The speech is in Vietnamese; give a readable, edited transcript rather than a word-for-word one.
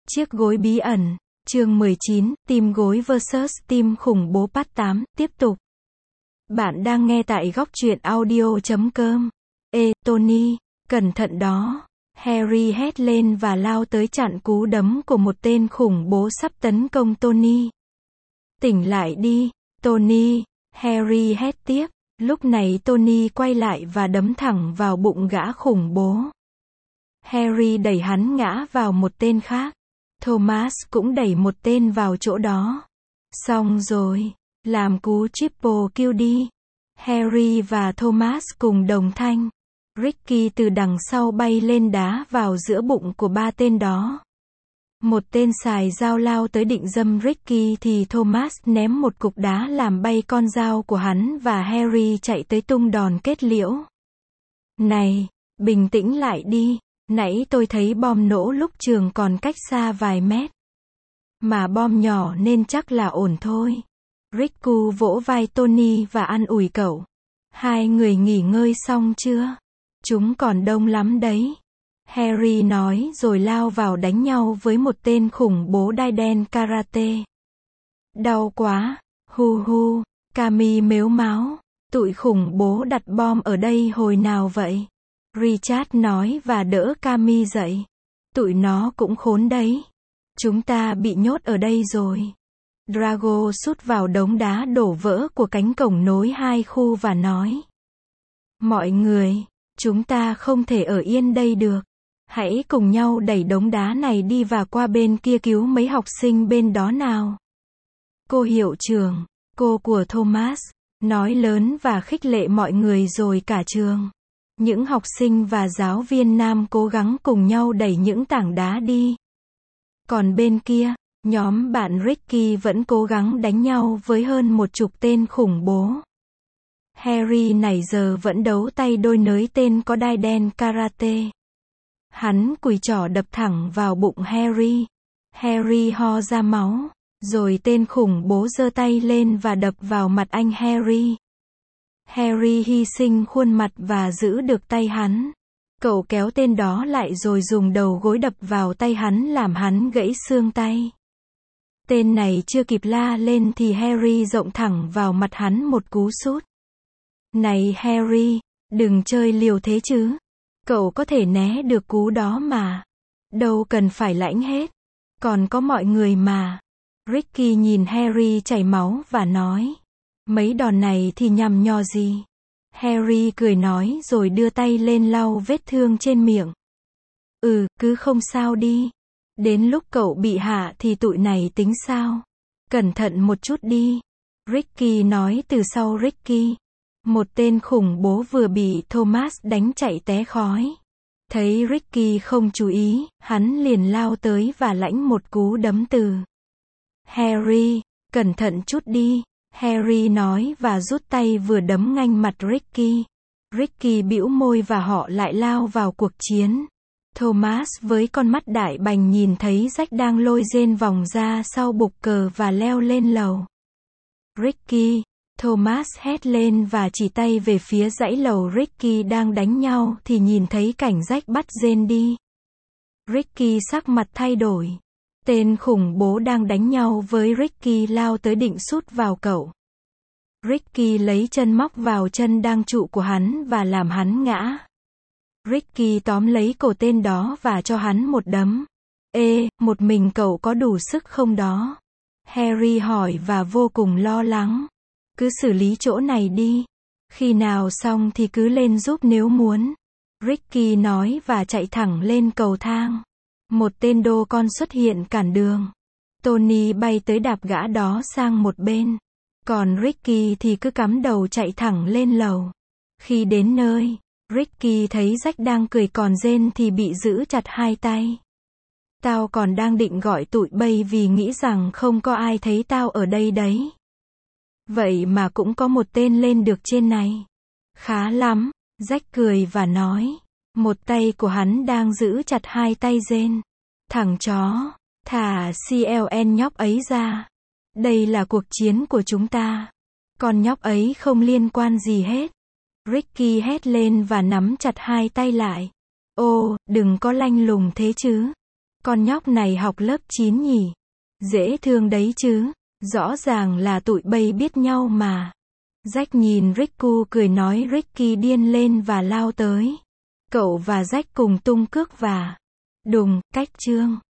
Chiếc gối bí ẩn, chương 19, team gối vs team khủng bố part 8, tiếp tục. Bạn đang nghe tại góc truyện audio.com. Ê, Tony, cẩn thận đó. Harry hét lên và lao tới chặn cú đấm của một tên khủng bố sắp tấn công Tony. Tỉnh lại đi, Tony, Harry hét tiếp. Lúc này Tony quay lại và đấm thẳng vào bụng gã khủng bố. Harry đẩy hắn ngã vào một tên khác. Thomas cũng đẩy một tên vào chỗ đó. Xong rồi, làm cú triple kill đi. Harry và Thomas cùng đồng thanh. Ricky từ đằng sau bay lên đá vào giữa bụng của ba tên đó. Một tên xài dao lao tới định giâm Ricky thì Thomas ném một cục đá làm bay con dao của hắn và Harry chạy tới tung đòn kết liễu. Này, bình tĩnh lại đi. Nãy tôi thấy bom nổ lúc trường còn cách xa vài mét. Mà bom nhỏ nên chắc là ổn thôi. Riku vỗ vai Tony và an ủi cậu. Hai người nghỉ ngơi xong chưa? Chúng còn đông lắm đấy. Harry nói rồi lao vào đánh nhau với một tên khủng bố đai đen karate. Đau quá, hu hu, Kami mếu máo. Tụi khủng bố đặt bom ở đây hồi nào vậy? Richard nói và đỡ Kami dậy. Tụi nó cũng khốn đấy. Chúng ta bị nhốt ở đây rồi. Drago sút vào đống đá đổ vỡ của cánh cổng nối hai khu và nói. Mọi người, chúng ta không thể ở yên đây được. Hãy cùng nhau đẩy đống đá này đi và qua bên kia cứu mấy học sinh bên đó nào. Cô hiệu trưởng, cô của Thomas, nói lớn và khích lệ mọi người rồi cả trường. Những học sinh và giáo viên nam cố gắng cùng nhau đẩy những tảng đá đi. Còn bên kia, nhóm bạn Ricky vẫn cố gắng đánh nhau với hơn 10 tên khủng bố. Harry nãy giờ vẫn đấu tay đôi nới tên có đai đen karate. Hắn cùi chỏ đập thẳng vào bụng Harry. Harry ho ra máu. Rồi tên khủng bố giơ tay lên và đập vào mặt anh Harry. Harry hy sinh khuôn mặt và giữ được tay hắn. Cậu kéo tên đó lại rồi dùng đầu gối đập vào tay hắn làm hắn gãy xương tay. Tên này chưa kịp la lên thì Harry rộng thẳng vào mặt hắn một cú sút. Này Harry, đừng chơi liều thế chứ. Cậu có thể né được cú đó mà. Đâu cần phải lãnh hết. Còn có mọi người mà. Ricky nhìn Harry chảy máu và nói. Mấy đòn này thì nhằm nhò gì? Harry cười nói rồi đưa tay lên lau vết thương trên miệng. Cứ không sao đi. Đến lúc cậu bị hạ thì tụi này tính sao? Cẩn thận một chút đi. Ricky nói từ sau Ricky. Một tên khủng bố vừa bị Thomas đánh chạy té khói. Thấy Ricky không chú ý, hắn liền lao tới và lãnh một cú đấm từ. Harry, cẩn thận chút đi. Harry nói và rút tay vừa đấm ngay mặt Ricky. Ricky bĩu môi và họ lại lao vào cuộc chiến. Thomas với con mắt đại bành nhìn thấy Jack đang lôi rên vòng ra sau bục cờ và leo lên lầu. Ricky, Thomas hét lên và chỉ tay về phía dãy lầu Ricky đang đánh nhau thì nhìn thấy cảnh Jack bắt rên đi. Ricky sắc mặt thay đổi. Tên khủng bố đang đánh nhau với Ricky lao tới định sút vào cậu. Ricky lấy chân móc vào chân đang trụ của hắn và làm hắn ngã. Ricky tóm lấy cổ tên đó và cho hắn một đấm. Ê, một mình cậu có đủ sức không đó? Harry hỏi và vô cùng lo lắng. Cứ xử lý chỗ này đi. Khi nào xong thì cứ lên giúp nếu muốn. Ricky nói và chạy thẳng lên cầu thang. Một tên đô con xuất hiện cản đường. Tony bay tới đạp gã đó sang một bên. Còn Ricky thì cứ cắm đầu chạy thẳng lên lầu. Khi đến nơi, Ricky thấy Jack đang cười còn rên thì bị giữ chặt hai tay. Tao còn đang định gọi tụi bay vì nghĩ rằng không có ai thấy tao ở đây đấy. Vậy mà cũng có một tên lên được trên này. Khá lắm, Jack cười và nói. Một tay của hắn đang giữ chặt hai tay rên. Thằng chó, thả CLN nhóc ấy ra. Đây là cuộc chiến của chúng ta. Con nhóc ấy không liên quan gì hết. Ricky hét lên và nắm chặt hai tay lại. Ô, đừng có lanh lùng thế chứ. Con nhóc này học lớp 9 nhỉ? Dễ thương đấy chứ. Rõ ràng là tụi bay biết nhau mà. Jack nhìn Riku cười nói Ricky điên lên và lao tới. Cậu và Jack cùng tung cước và đùng, cách chương.